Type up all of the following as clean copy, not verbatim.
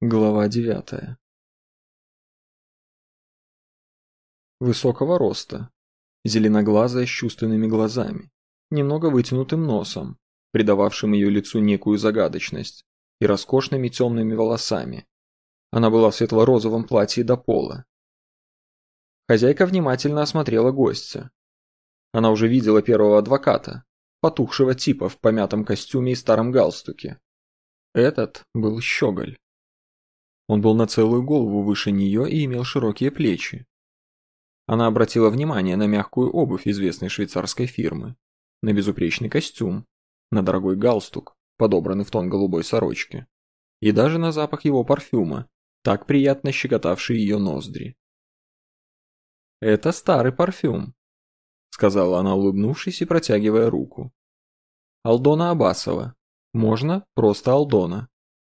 Глава 9. Высокого роста, зеленоглазая с чувственными глазами, немного вытянутым носом, придававшим ее лицу некую загадочность, и роскошными темными волосами. Она была в светло-розовом платье до пола. Хозяйка внимательно осмотрела гостя. Она уже видела первого адвоката, потухшего типа в помятом костюме и старом галстуке. Этот был щеголь. Он был на целую голову выше нее и имел широкие плечи. Она обратила внимание на мягкую обувь известной швейцарской фирмы, на безупречный костюм, на дорогой галстук, подобранный в тон голубой сорочки, и даже на запах его парфюма, так приятно щекотавший ее ноздри. «Это старый парфюм», — сказала она, улыбнувшись и протягивая руку. «Алдона Абасова. Можно просто Алдона».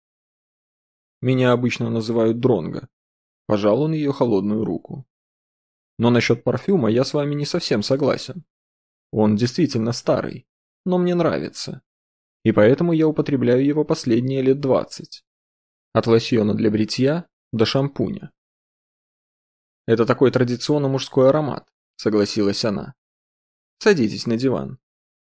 «Меня обычно называют Дронго», – пожал он ее холодную руку. «Но насчет парфюма я с вами не совсем согласен. Он действительно старый, но мне нравится. И поэтому я употребляю его последние лет 20. От лосьона для бритья до шампуня». «Это такой традиционно мужской аромат», – согласилась она. «Садитесь на диван».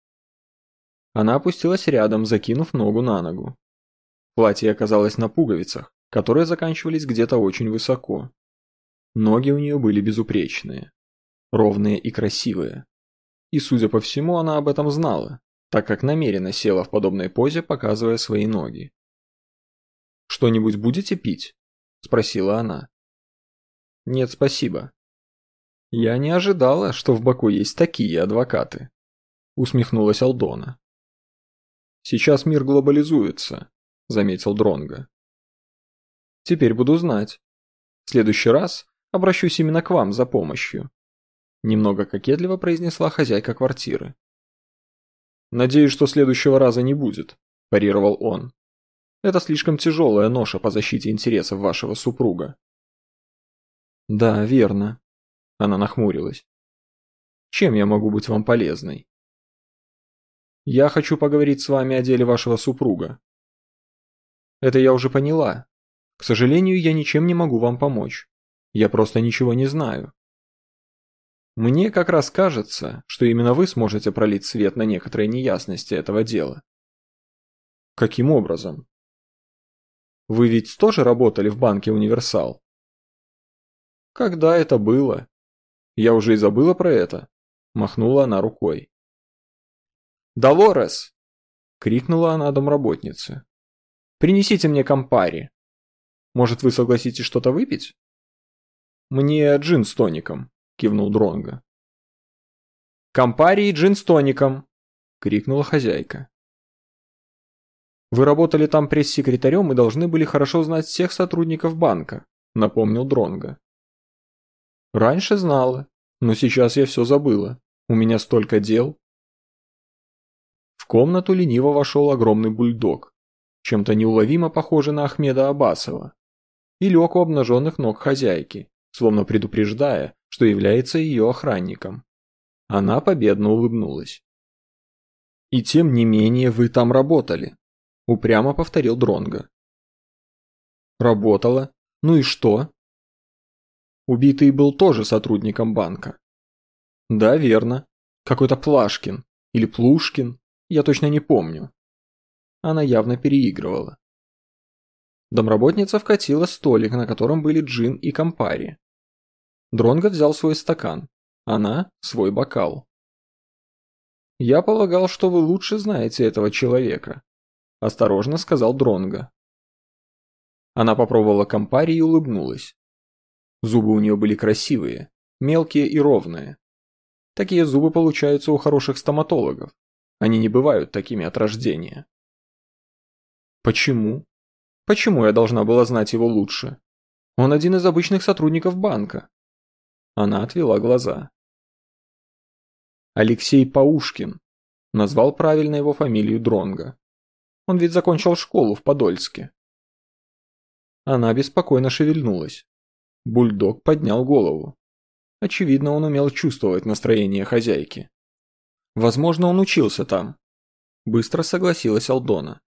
Она опустилась рядом, закинув ногу на ногу. Платье оказалось на пуговицах, которые заканчивались где-то очень высоко. Ноги у нее были безупречные, ровные и красивые. И, судя по всему, она об этом знала, так как намеренно села в подобной позе, показывая свои ноги. «Что-нибудь будете пить?» – спросила она. «Нет, спасибо». «Я не ожидала, что в Баку есть такие адвокаты», – усмехнулась Алдона. «Сейчас мир глобализуется», – заметил Дронго. «Теперь буду знать. В следующий раз обращусь именно к вам за помощью», – немного кокетливо произнесла хозяйка квартиры. «Надеюсь, что следующего раза не будет», – парировал он. «Это слишком тяжелая ноша по защите интересов вашего супруга». «Да, верно», – она нахмурилась. «Чем я могу быть вам полезной?» «Я хочу поговорить с вами о деле вашего супруга». «Это я уже поняла. К сожалению, я ничем не могу вам помочь. Я просто ничего не знаю. Мне как раз кажется, что именно вы сможете пролить свет на некоторые неясности этого дела». «Каким образом?» «Вы ведь тоже работали в банке «Универсал»?» «Когда это было? Я уже и забыла про это», – махнула она рукой. «Долорес!» – крикнула она домработнице. «Принесите мне кампари. Может, вы согласитесь что-то выпить?» «Мне джин с тоником», – кивнул Дронго. «Кампари и джин с тоником!» – крикнула хозяйка. «Вы работали там пресс-секретарем и должны были хорошо знать всех сотрудников банка», – напомнил Дронго. «Раньше знала, но сейчас я все забыла. У меня столько дел». В комнату лениво вошел огромный бульдог, чем-то неуловимо похожий на Ахмеда Абасова, и лег у обнаженных ног хозяйки, словно предупреждая, что является ее охранником. Она победно улыбнулась. «И тем не менее вы там работали», – упрямо повторил Дронго. «Работала? Ну и что?» «Убитый был тоже сотрудником банка». «Да, верно. Какой-то Плашкин или Плушкин, я точно не помню». Она явно переигрывала. Домработница вкатила столик, на котором были джин и кампари. Дронго взял свой стакан, она – свой бокал. «Я полагал, что вы лучше знаете этого человека», – осторожно сказал Дронго. Она попробовала кампари и улыбнулась. Зубы у нее были красивые, мелкие и ровные. Такие зубы получаются у хороших стоматологов. Они не бывают такими от рождения. «Почему? Почему я должна была знать его лучше? Он один из обычных сотрудников банка». Она отвела глаза. «Алексей Паушкин», назвал правильно его фамилию Дронго. «Он ведь закончил школу в Подольске». Она беспокойно шевельнулась. Бульдог поднял голову. Очевидно, он умел чувствовать настроение хозяйки. «Возможно, он учился там», – быстро согласилась Алдона.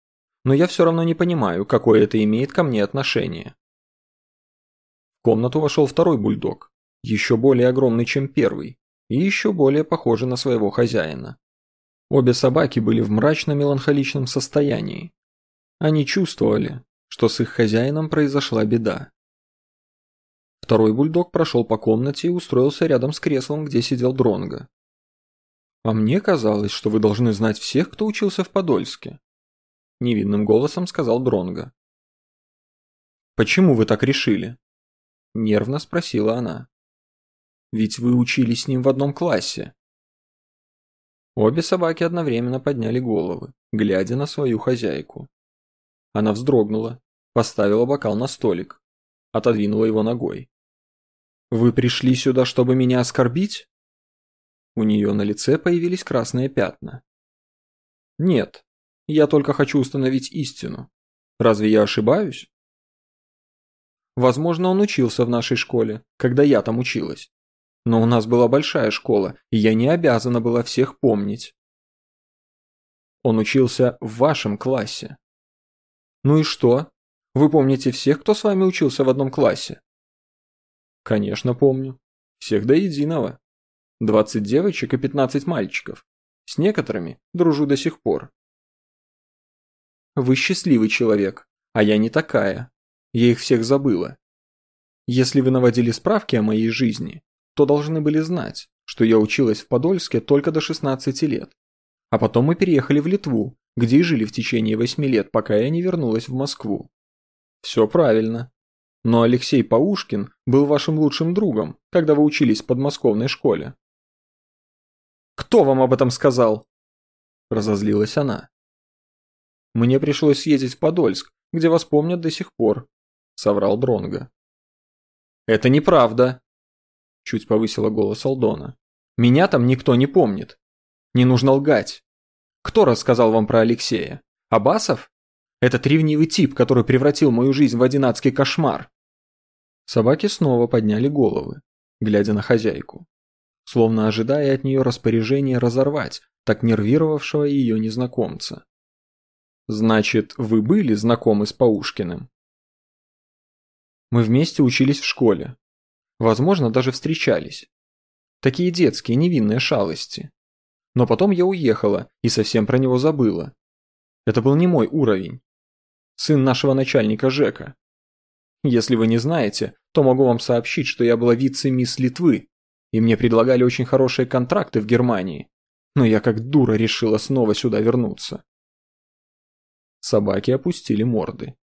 но я все равно не понимаю, какое это имеет ко мне отношение. В комнату вошел второй бульдог, еще более огромный, чем первый, и еще более похожий на своего хозяина. Обе собаки были в мрачно-меланхоличном состоянии. Они чувствовали, что с их хозяином произошла беда. Второй бульдог прошел по комнате и устроился рядом с креслом, где сидел Дронго. «А мне казалось, что вы должны знать всех, кто учился в Подольске», — невинным голосом сказал Дронго. «Почему вы так решили?» — нервно спросила она. «Ведь вы учились с ним в одном классе». Обе собаки одновременно подняли головы, глядя на свою хозяйку. Она вздрогнула, поставила бокал на столик, отодвинула его ногой. «Вы пришли сюда, чтобы меня оскорбить?» У нее на лице появились красные пятна. «Нет, я только хочу установить истину. Разве я ошибаюсь?» «Возможно, он учился в нашей школе, когда я там училась. Но у нас была большая школа, и я не обязана была всех помнить. Он учился в вашем классе». «Ну и что? Вы помните всех, кто с вами учился в одном классе?» «Конечно помню. Всех до единого. 20 девочек и 15 мальчиков. С некоторыми дружу до сих пор». «Вы счастливый человек, а я не такая. Я их всех забыла. Если вы наводили справки о моей жизни, то должны были знать, что я училась в Подольске только до 16 лет. А потом мы переехали в Литву, где и жили в течение 8 лет, пока я не вернулась в Москву. Все правильно. Но Алексей Паушкин был вашим лучшим другом, когда вы учились в подмосковной школе». «Кто вам об этом сказал?» Разозлилась она. «Мне пришлось съездить в Подольск, где вас помнят до сих пор», — соврал Дронго. «Это неправда», — чуть повысила голос Алдона. «Меня там никто не помнит. Не нужно лгать. Кто рассказал вам про Алексея? Абасов? Этот ревнивый тип, который превратил мою жизнь в один адский кошмар». Собаки снова подняли головы, глядя на хозяйку, словно ожидая от нее распоряжения разорвать так нервировавшего ее незнакомца. «Значит, вы были знакомы с Паушкиным?» «Мы вместе учились в школе. Возможно, даже встречались. Такие детские, невинные шалости. Но потом я уехала и совсем про него забыла. Это был не мой уровень. Сын нашего начальника Жека. Если вы не знаете, то могу вам сообщить, что я была вице-мисс Литвы, и мне предлагали очень хорошие контракты в Германии, но я как дура решила снова сюда вернуться». Собаки опустили морды.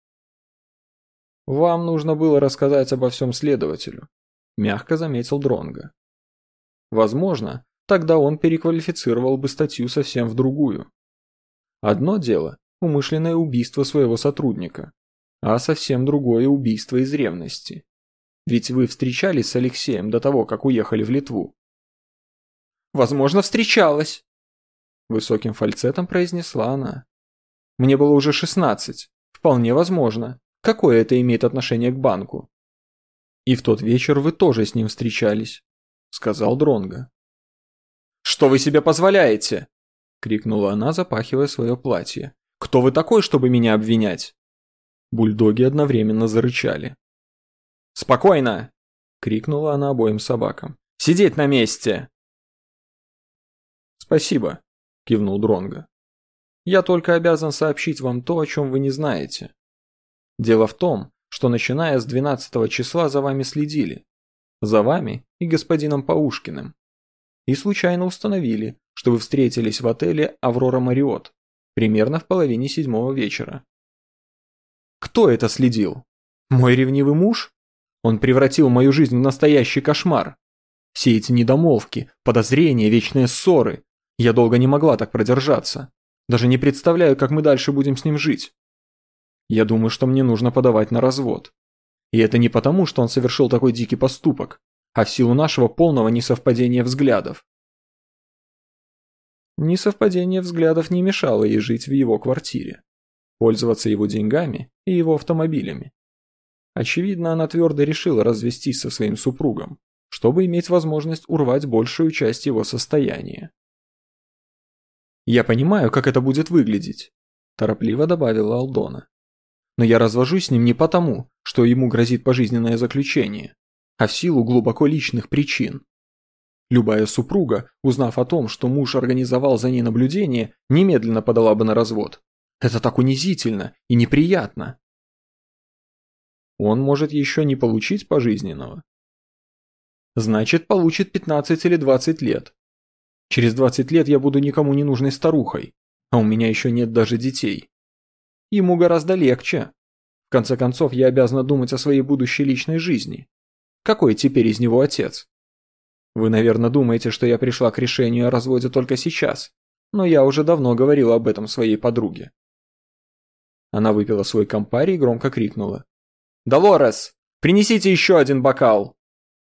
«Вам нужно было рассказать обо всем следователю», – мягко заметил Дронго. «Возможно, тогда он переквалифицировал бы статью совсем в другую. Одно дело – умышленное убийство своего сотрудника, а совсем другое – убийство из ревности. Ведь вы встречались с Алексеем до того, как уехали в Литву». «Возможно, встречалась», – высоким фальцетом произнесла она. «Мне было уже 16. Вполне возможно. Какое это имеет отношение к банку?» «И в тот вечер вы тоже с ним встречались», — сказал Дронго. «Что вы себе позволяете?» — крикнула она, запахивая свое платье. «Кто вы такой, чтобы меня обвинять?» Бульдоги одновременно зарычали. «Спокойно!» — крикнула она обоим собакам. «Сидеть на месте!» «Спасибо», — кивнул Дронго. «Я только обязан сообщить вам то, о чем вы не знаете. Дело в том, что начиная с 12 числа за вами следили. За вами и господином Паушкиным. И случайно установили, что вы встретились в отеле «Аврора Мариот» примерно в половине 7 вечера. Кто это следил? Мой ревнивый муж? Он превратил мою жизнь в настоящий кошмар. Все эти недомолвки, подозрения, вечные ссоры. Я долго не могла так продержаться. Даже не представляю, как мы дальше будем с ним жить. Я думаю, что мне нужно подавать на развод. И это не потому, что он совершил такой дикий поступок, а в силу нашего полного несовпадения взглядов». Несовпадение взглядов не мешало ей жить в его квартире, пользоваться его деньгами и его автомобилями. Очевидно, она твердо решила развестись со своим супругом, чтобы иметь возможность урвать большую часть его состояния. «Я понимаю, как это будет выглядеть», торопливо добавила Алдона. Но я развожусь с ним не потому, что ему грозит пожизненное заключение, а в силу глубоко личных причин. Любая супруга, узнав о том, что муж организовал за ней наблюдение, немедленно подала бы на развод. Это так унизительно и неприятно. Он может еще не получить пожизненного. Значит, получит 15 или 20 лет. Через 20 лет я буду никому не нужной старухой, а у меня еще нет даже детей. Ему гораздо легче. В конце концов, я обязана думать о своей будущей личной жизни. Какой теперь из него отец? Вы, наверное, думаете, что я пришла к решению о разводе только сейчас, но я уже давно говорила об этом своей подруге. Она выпила свой кампари и громко крикнула: «Долорес, принесите еще один бокал!»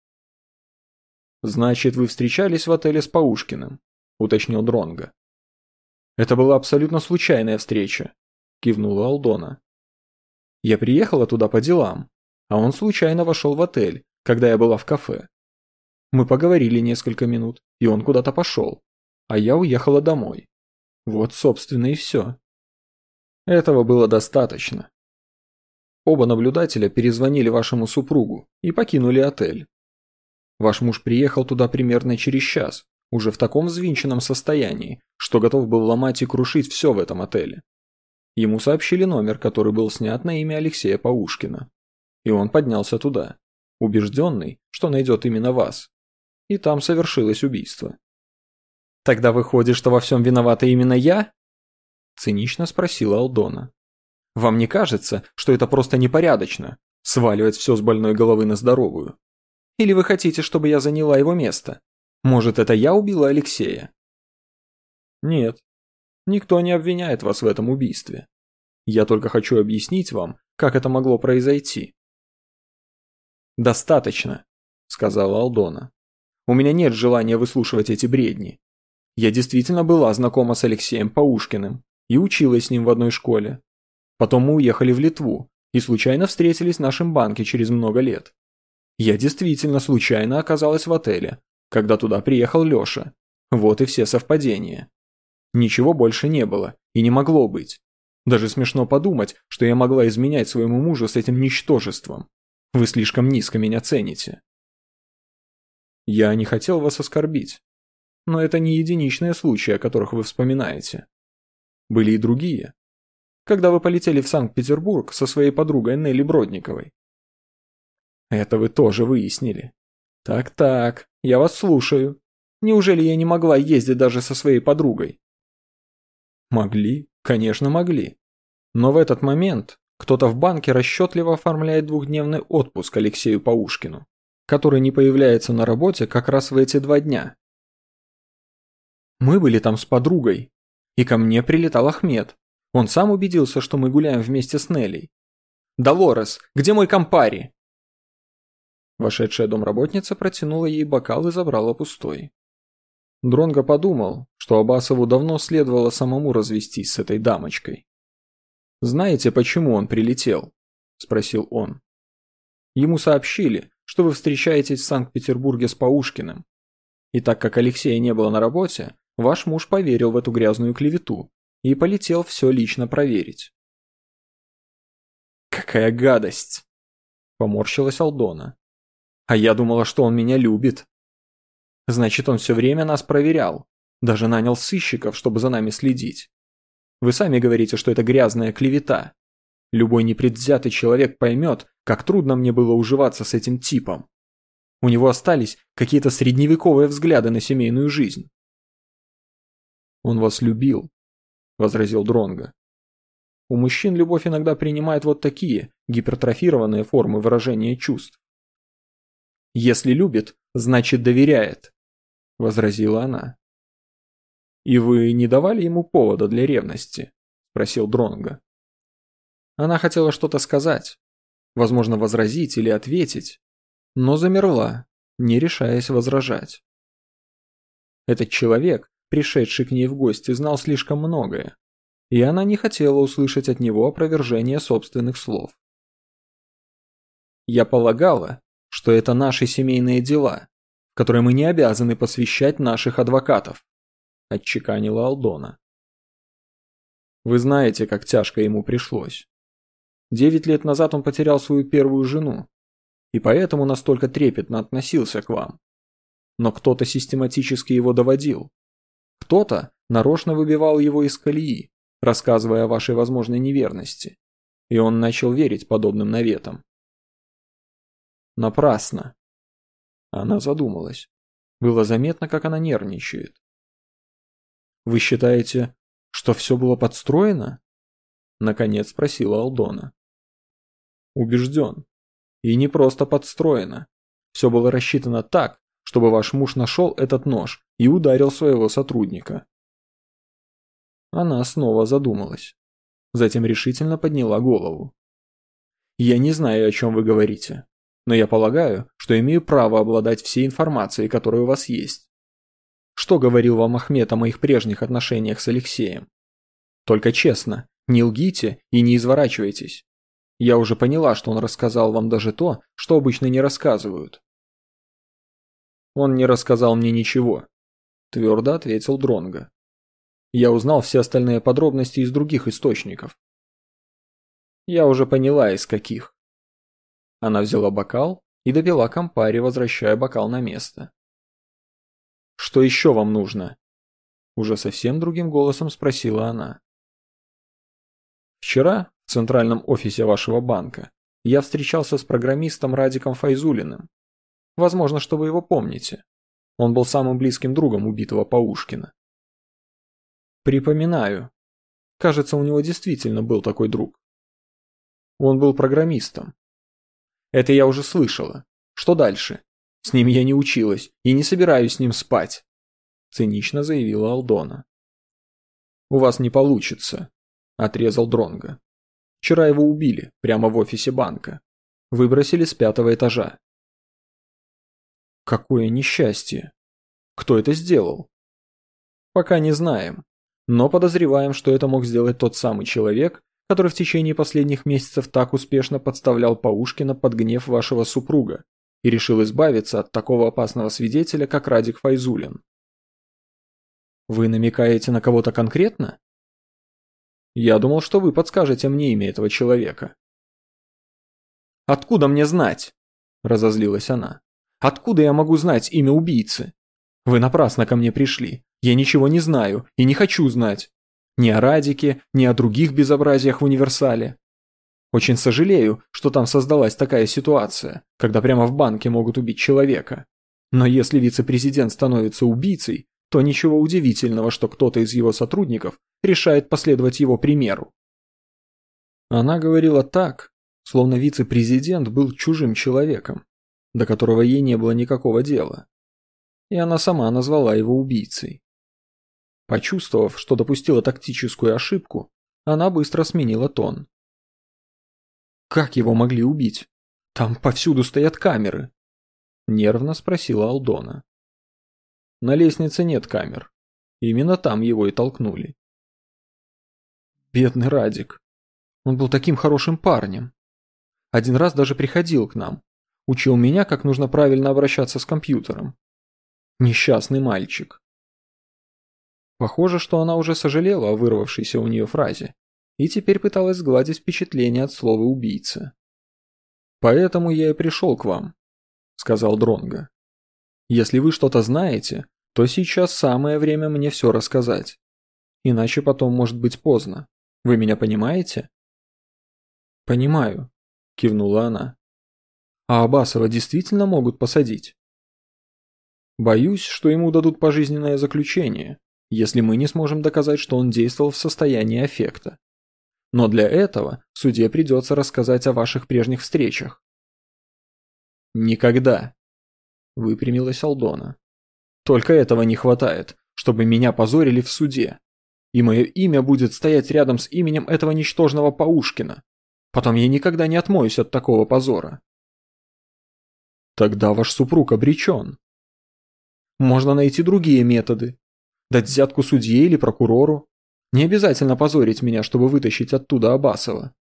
«Значит, вы встречались в отеле с Паушкиным», — уточнил Дронго. «Это была абсолютно случайная встреча», — кивнула Алдона. «Я приехала туда по делам, а он случайно вошел в отель, когда я была в кафе. Мы поговорили несколько минут, и он куда-то пошел, а я уехала домой. Вот, собственно, и все». Этого было достаточно. Оба наблюдателя перезвонили вашему супругу и покинули отель. Ваш муж приехал туда примерно через час, уже в таком взвинченном состоянии, что готов был ломать и крушить все в этом отеле. Ему сообщили номер, который был снят на имя Алексея Паушкина. И он поднялся туда, убежденный, что найдет именно вас. И там совершилось убийство. «Тогда выходит, что во всем виновата именно я?» – цинично спросила Алдона. «Вам не кажется, что это просто непорядочно – сваливать все с больной головы на здоровую? Или вы хотите, чтобы я заняла его место? Может, это я убила Алексея?» «Нет, никто не обвиняет вас в этом убийстве. Я только хочу объяснить вам, как это могло произойти». «Достаточно», – сказала Алдона. «У меня нет желания выслушивать эти бредни. Я действительно была знакома с Алексеем Паушкиным и училась с ним в одной школе. Потом мы уехали в Литву и случайно встретились в нашем банке через много лет. Я действительно случайно оказалась в отеле, когда туда приехал Леша. Вот и все совпадения. Ничего больше не было и не могло быть. Даже смешно подумать, что я могла изменять своему мужу с этим ничтожеством. Вы слишком низко меня цените». «Я не хотел вас оскорбить. Но это не единичные случаи, о которых вы вспоминаете. Были и другие. Когда вы полетели в Санкт-Петербург со своей подругой Нелли Бродниковой». «Это вы тоже выяснили. Так, я вас слушаю. Неужели я не могла ездить даже со своей подругой?» «Могли, конечно, могли. Но в этот момент кто-то в банке расчетливо оформляет двухдневный отпуск Алексею Паушкину, который не появляется на работе как раз в эти 2 дня. Мы были там с подругой, и ко мне прилетал Ахмед. Он сам убедился, что мы гуляем вместе с Неллей. «Долорес, где мой кампари?» Вошедшая домработница протянула ей бокал и забрала пустой. Дронго подумал, что Абасову давно следовало самому развестись с этой дамочкой. «Знаете, почему он прилетел?» – спросил он. «Ему сообщили, что вы встречаетесь в Санкт-Петербурге с Паушкиным. И так как Алексея не было на работе, ваш муж поверил в эту грязную клевету и полетел все лично проверить». «Какая гадость!» – поморщилась Алдона. «А я думала, что он меня любит. Значит, он все время нас проверял, даже нанял сыщиков, чтобы за нами следить. Вы сами говорите, что это грязная клевета. Любой непредвзятый человек поймет, как трудно мне было уживаться с этим типом. У него остались какие-то средневековые взгляды на семейную жизнь». «Он вас любил», – возразил Дронго. «У мужчин любовь иногда принимает вот такие гипертрофированные формы выражения чувств». «Если любит, значит доверяет», – возразила она. «И вы не давали ему повода для ревности?» – спросил Дронго. Она хотела что-то сказать, возможно, возразить или ответить, но замерла, не решаясь возражать. Этот человек, пришедший к ней в гости, знал слишком многое, и она не хотела услышать от него опровержение собственных слов. «Я полагала, что это наши семейные дела, в которые мы не обязаны посвящать наших адвокатов», – отчеканила Алдона. Вы знаете, как тяжко ему пришлось. 9 лет назад он потерял свою первую жену, и поэтому настолько трепетно относился к вам. Но кто-то систематически его доводил. Кто-то нарочно выбивал его из колеи, рассказывая о вашей возможной неверности, и он начал верить подобным наветам. Напрасно. Она задумалась. Было заметно, как она нервничает. «Вы считаете, что все было подстроено?» Наконец спросила Алдона. «Убежден. И не просто подстроено. Все было рассчитано так, чтобы ваш муж нашел этот нож и ударил своего сотрудника». Она снова задумалась. Затем решительно подняла голову. «Я не знаю, о чем вы говорите, но я полагаю, что имею право обладать всей информацией, которая у вас есть. Что говорил вам Ахмед о моих прежних отношениях с Алексеем? Только честно, не лгите и не изворачивайтесь. Я уже поняла, что он рассказал вам даже то, что обычно не рассказывают». «Он не рассказал мне ничего», – твердо ответил Дронго. «Я узнал все остальные подробности из других источников». «Я уже поняла, из каких». Она взяла бокал и допила кампари, возвращая бокал на место. «Что еще вам нужно?» Уже совсем другим голосом спросила она. «Вчера в центральном офисе вашего банка я встречался с программистом Радиком Файзуллиным. Возможно, что вы его помните. Он был самым близким другом убитого Паушкина». «Припоминаю. Кажется, у него действительно был такой друг. Он был программистом». «Это я уже слышала. Что дальше? С ним я не училась и не собираюсь с ним спать», – цинично заявила Алдона. «У вас не получится», – отрезал Дронго. «Вчера его убили прямо в офисе банка. Выбросили с 5-го этажа». «Какое несчастье! Кто это сделал?» «Пока не знаем, но подозреваем, что это мог сделать тот самый человек, который в течение последних месяцев так успешно подставлял Паушкина под гнев вашего супруга и решил избавиться от такого опасного свидетеля, как Радик Файзуллин». «Вы намекаете на кого-то конкретно?» «Я думал, что вы подскажете мне имя этого человека». «Откуда мне знать?» – разозлилась она. «Откуда я могу знать имя убийцы? Вы напрасно ко мне пришли. Я ничего не знаю и не хочу знать. Ни о Радике, ни о других безобразиях в универсале. Очень сожалею, что там создалась такая ситуация, когда прямо в банке могут убить человека. Но если вице-президент становится убийцей, то ничего удивительного, что кто-то из его сотрудников решает последовать его примеру». Она говорила так, словно вице-президент был чужим человеком, до которого ей не было никакого дела. И она сама назвала его убийцей. Почувствовав, что допустила тактическую ошибку, она быстро сменила тон. «Как его могли убить? Там повсюду стоят камеры», – нервно спросила Алдона. «На лестнице нет камер. Именно там его и толкнули». «Бедный Радик. Он был таким хорошим парнем. Один раз даже приходил к нам. Учил меня, как нужно правильно обращаться с компьютером. Несчастный мальчик». Похоже, что она уже сожалела о вырвавшейся у нее фразе и теперь пыталась сгладить впечатление от слова «убийца». «Поэтому я и пришел к вам», — сказал Дронго. «Если вы что-то знаете, то сейчас самое время мне все рассказать. Иначе потом может быть поздно. Вы меня понимаете?» «Понимаю», — кивнула она. «А Абасова действительно могут посадить?» «Боюсь, что ему дадут пожизненное заключение, если мы не сможем доказать, что он действовал в состоянии аффекта. Но для этого суде придется рассказать о ваших прежних встречах». «Никогда», — выпрямилась Алдона. «Только этого не хватает, чтобы меня позорили в суде. И мое имя будет стоять рядом с именем этого ничтожного Паушкина. Потом я никогда не отмоюсь от такого позора». «Тогда ваш супруг обречен». «Можно найти другие методы. Дать взятку судье или прокурору. Не обязательно позорить меня, чтобы вытащить оттуда Абасова».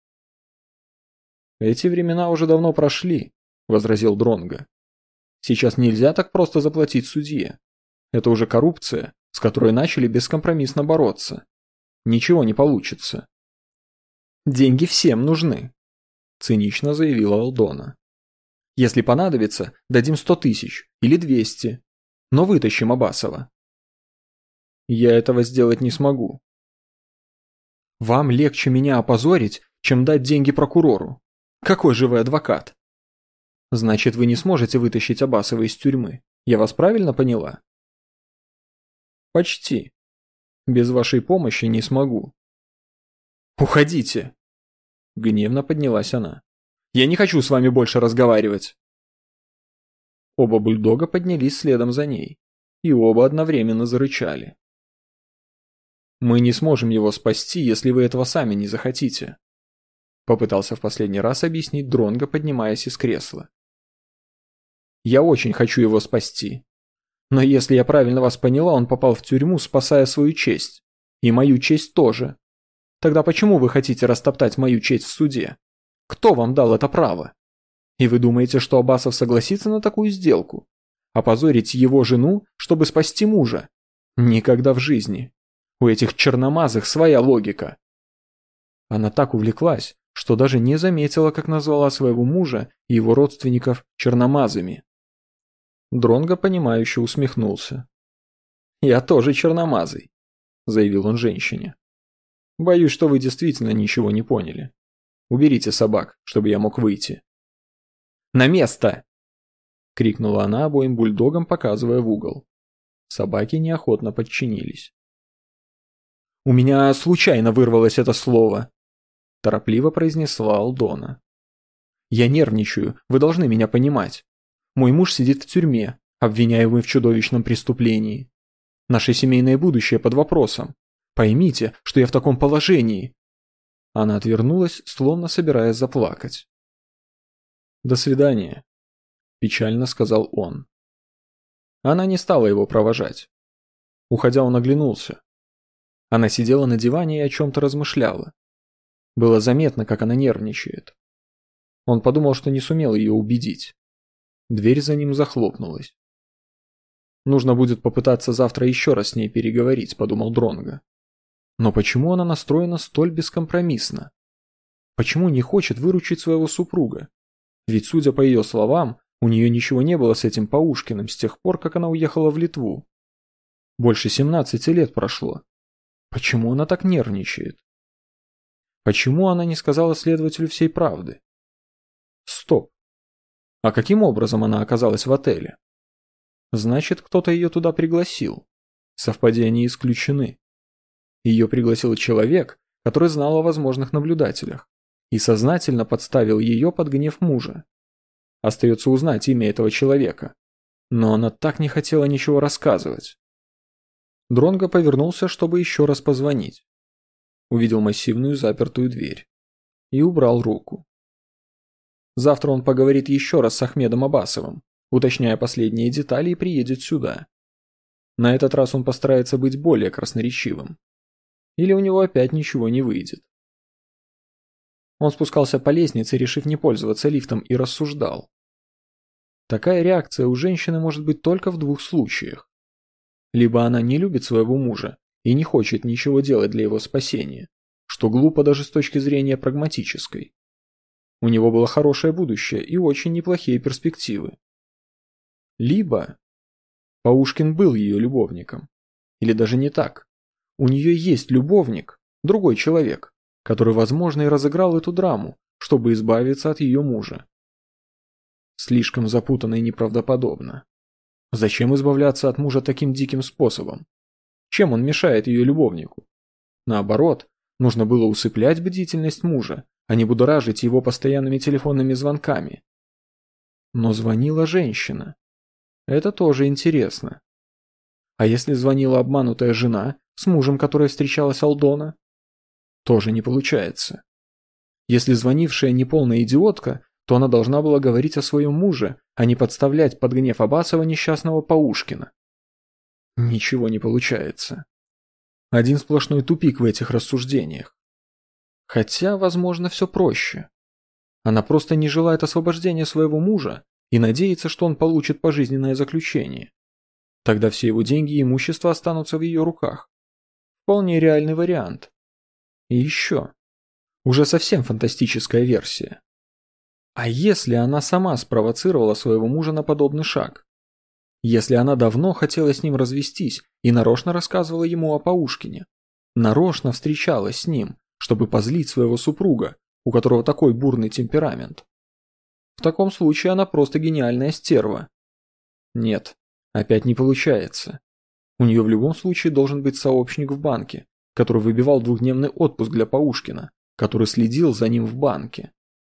«Эти времена уже давно прошли», — возразил Дронго. «Сейчас нельзя так просто заплатить судье. Это уже коррупция, с которой начали бескомпромиссно бороться. ничего не получится. «Деньги всем нужны», – цинично заявила Алдона. «Если понадобится, дадим 100 тысяч или 200, но вытащим Абасова». «Я этого сделать не смогу». «Вам легче меня опозорить, чем дать деньги прокурору. Какой же вы адвокат?» «Значит, вы не сможете вытащить Абасова из тюрьмы. Я вас правильно поняла?» «Почти. Без вашей помощи не смогу». «Уходите!» Гневно поднялась она. «Я не хочу с вами больше разговаривать!» Оба бульдога поднялись следом за ней, и оба одновременно зарычали. «Мы не сможем его спасти, если вы этого сами не захотите», попытался в последний раз объяснить Дронго, поднимаясь из кресла. «Я очень хочу его спасти. Но если я правильно вас поняла, он попал в тюрьму, спасая свою честь. И мою честь тоже. Тогда почему вы хотите растоптать мою честь в суде? Кто вам дал это право? И вы думаете, что Абасов согласится на такую сделку? Опозорить его жену, чтобы спасти мужа? Никогда в жизни. У этих черномазых своя логика». Она так увлеклась, что даже не заметила, как назвала своего мужа и его родственников черномазами. Дронго, понимающе усмехнулся. «Я тоже черномазый», — заявил он женщине. «Боюсь, что вы действительно ничего не поняли. Уберите собак, чтобы я мог выйти». «На место!» — крикнула она обоим бульдогам, показывая в угол. Собаки неохотно подчинились. «У меня случайно вырвалось это слово», — торопливо произнесла Алдона. «Я нервничаю, вы должны меня понимать. Мой муж сидит в тюрьме, обвиняемый в чудовищном преступлении. Наше семейное будущее под вопросом. Поймите, что я в таком положении». Она отвернулась, словно собираясь заплакать. «До свидания», – печально сказал он. Она не стала его провожать. Уходя, он оглянулся. Она сидела на диване и о чем-то размышляла. Было заметно, как она нервничает. Он подумал, что не сумел ее убедить. Дверь за ним захлопнулась. «Нужно будет попытаться завтра еще раз с ней переговорить», – подумал Дронго. Но почему она настроена столь бескомпромиссно? Почему не хочет выручить своего супруга? Ведь, судя по ее словам, у нее ничего не было с этим Паушкиным с тех пор, как она уехала в Литву. Больше 17 лет прошло. Почему она так нервничает? Почему она не сказала следователю всей правды? Стоп. А каким образом она оказалась в отеле? Значит, кто-то ее туда пригласил. Совпадения исключены. Ее пригласил человек, который знал о возможных наблюдателях, и сознательно подставил ее под гнев мужа. Остается узнать имя этого человека. Но она так не хотела ничего рассказывать. Дронго повернулся, чтобы еще раз позвонить. Увидел массивную запертую дверь. И убрал руку. Завтра он поговорит еще раз с Ахмедом Абасовым, уточняя последние детали, и приедет сюда. На этот раз он постарается быть более красноречивым. Или у него опять ничего не выйдет. Он спускался по лестнице, решив не пользоваться лифтом, и рассуждал. Такая реакция у женщины может быть только в двух случаях. Либо она не любит своего мужа и не хочет ничего делать для его спасения, что глупо даже с точки зрения прагматической. У него было хорошее будущее и очень неплохие перспективы. Либо Паушкин был ее любовником. Или даже не так. У нее есть любовник, другой человек, который, возможно, и разыграл эту драму, чтобы избавиться от ее мужа. Слишком запутанно и неправдоподобно. Зачем избавляться от мужа таким диким способом? Чем он мешает ее любовнику? Наоборот, нужно было усыплять бдительность мужа, а не будоражить его постоянными телефонными звонками. Но звонила женщина. Это тоже интересно. А если звонила обманутая жена с мужем, которой встречалась Алдона? Тоже не получается. Если звонившая неполная идиотка, то она должна была говорить о своем муже, а не подставлять под гнев Абасова несчастного Паушкина. Ничего не получается. Один сплошной тупик в этих рассуждениях. Хотя, возможно, все проще. Она просто не желает освобождения своего мужа и надеется, что он получит пожизненное заключение. Тогда все его деньги и имущество останутся в ее руках. Вполне реальный вариант. И еще. Уже совсем фантастическая версия. А если она сама спровоцировала своего мужа на подобный шаг? Если она давно хотела с ним развестись и нарочно рассказывала ему о Паушкине, нарочно встречалась с ним, чтобы позлить своего супруга, у которого такой бурный темперамент. В таком случае она просто гениальная стерва. Нет, опять не получается. У нее в любом случае должен быть сообщник в банке, который выбивал двухдневный отпуск для Паушкина, который следил за ним в банке.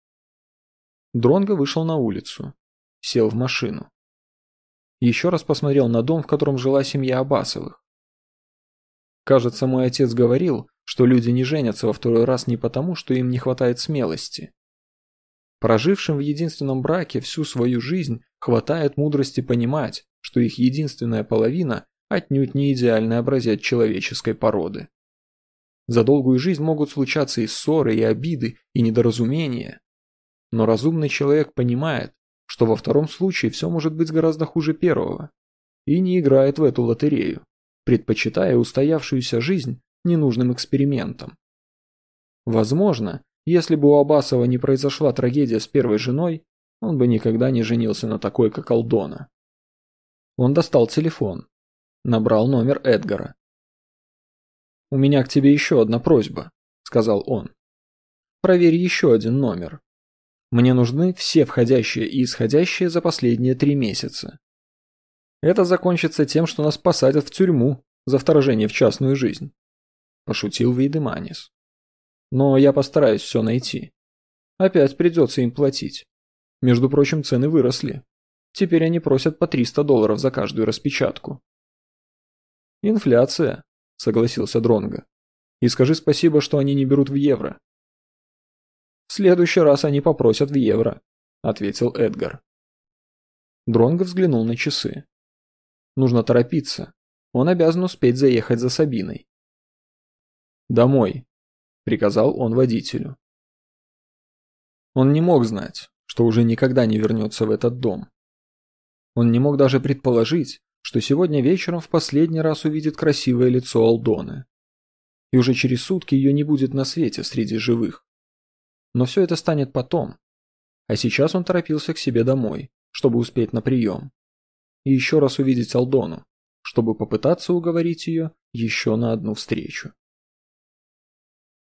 Дронго вышел на улицу, сел в машину. Еще раз посмотрел на дом, в котором жила семья Абасовых. Кажется, мой отец говорил, что люди не женятся во второй раз не потому, что им не хватает смелости. Прожившим в единственном браке всю свою жизнь хватает мудрости понимать, что их единственная половина отнюдь не идеальный образец человеческой породы. За долгую жизнь могут случаться и ссоры, и обиды, и недоразумения. Но разумный человек понимает, что во втором случае все может быть гораздо хуже первого, и не играет в эту лотерею, предпочитая устоявшуюся жизнь ненужным экспериментам. Возможно, если бы у Абасова не произошла трагедия с первой женой, он бы никогда не женился на такой, как Алдона. Он достал телефон, набрал номер Эдгара. «У меня к тебе еще одна просьба», — сказал он. «Проверь еще один номер. Мне нужны все входящие и исходящие за последние 3 месяца. Это закончится тем, что нас посадят в тюрьму за вторжение в частную жизнь», – пошутил Вейдеманис. «Но я постараюсь все найти. Опять придется им платить. Между прочим, цены выросли. Теперь они просят по $300 за каждую распечатку». «Инфляция», – согласился Дронго. «И скажи спасибо, что они не берут в евро». «В следующий раз они попросят в евро», – ответил Эдгар. Дронго взглянул на часы. Нужно торопиться. Он обязан успеть заехать за Сабиной. «Домой», – приказал он водителю. Он не мог знать, что уже никогда не вернется в этот дом. Он не мог даже предположить, что сегодня вечером в последний раз увидит красивое лицо Алдоны. И уже через сутки ее не будет на свете среди живых. Но все это станет потом. А сейчас он торопился к себе домой, чтобы успеть на прием. И еще раз увидеть Алдону, чтобы попытаться уговорить ее еще на одну встречу.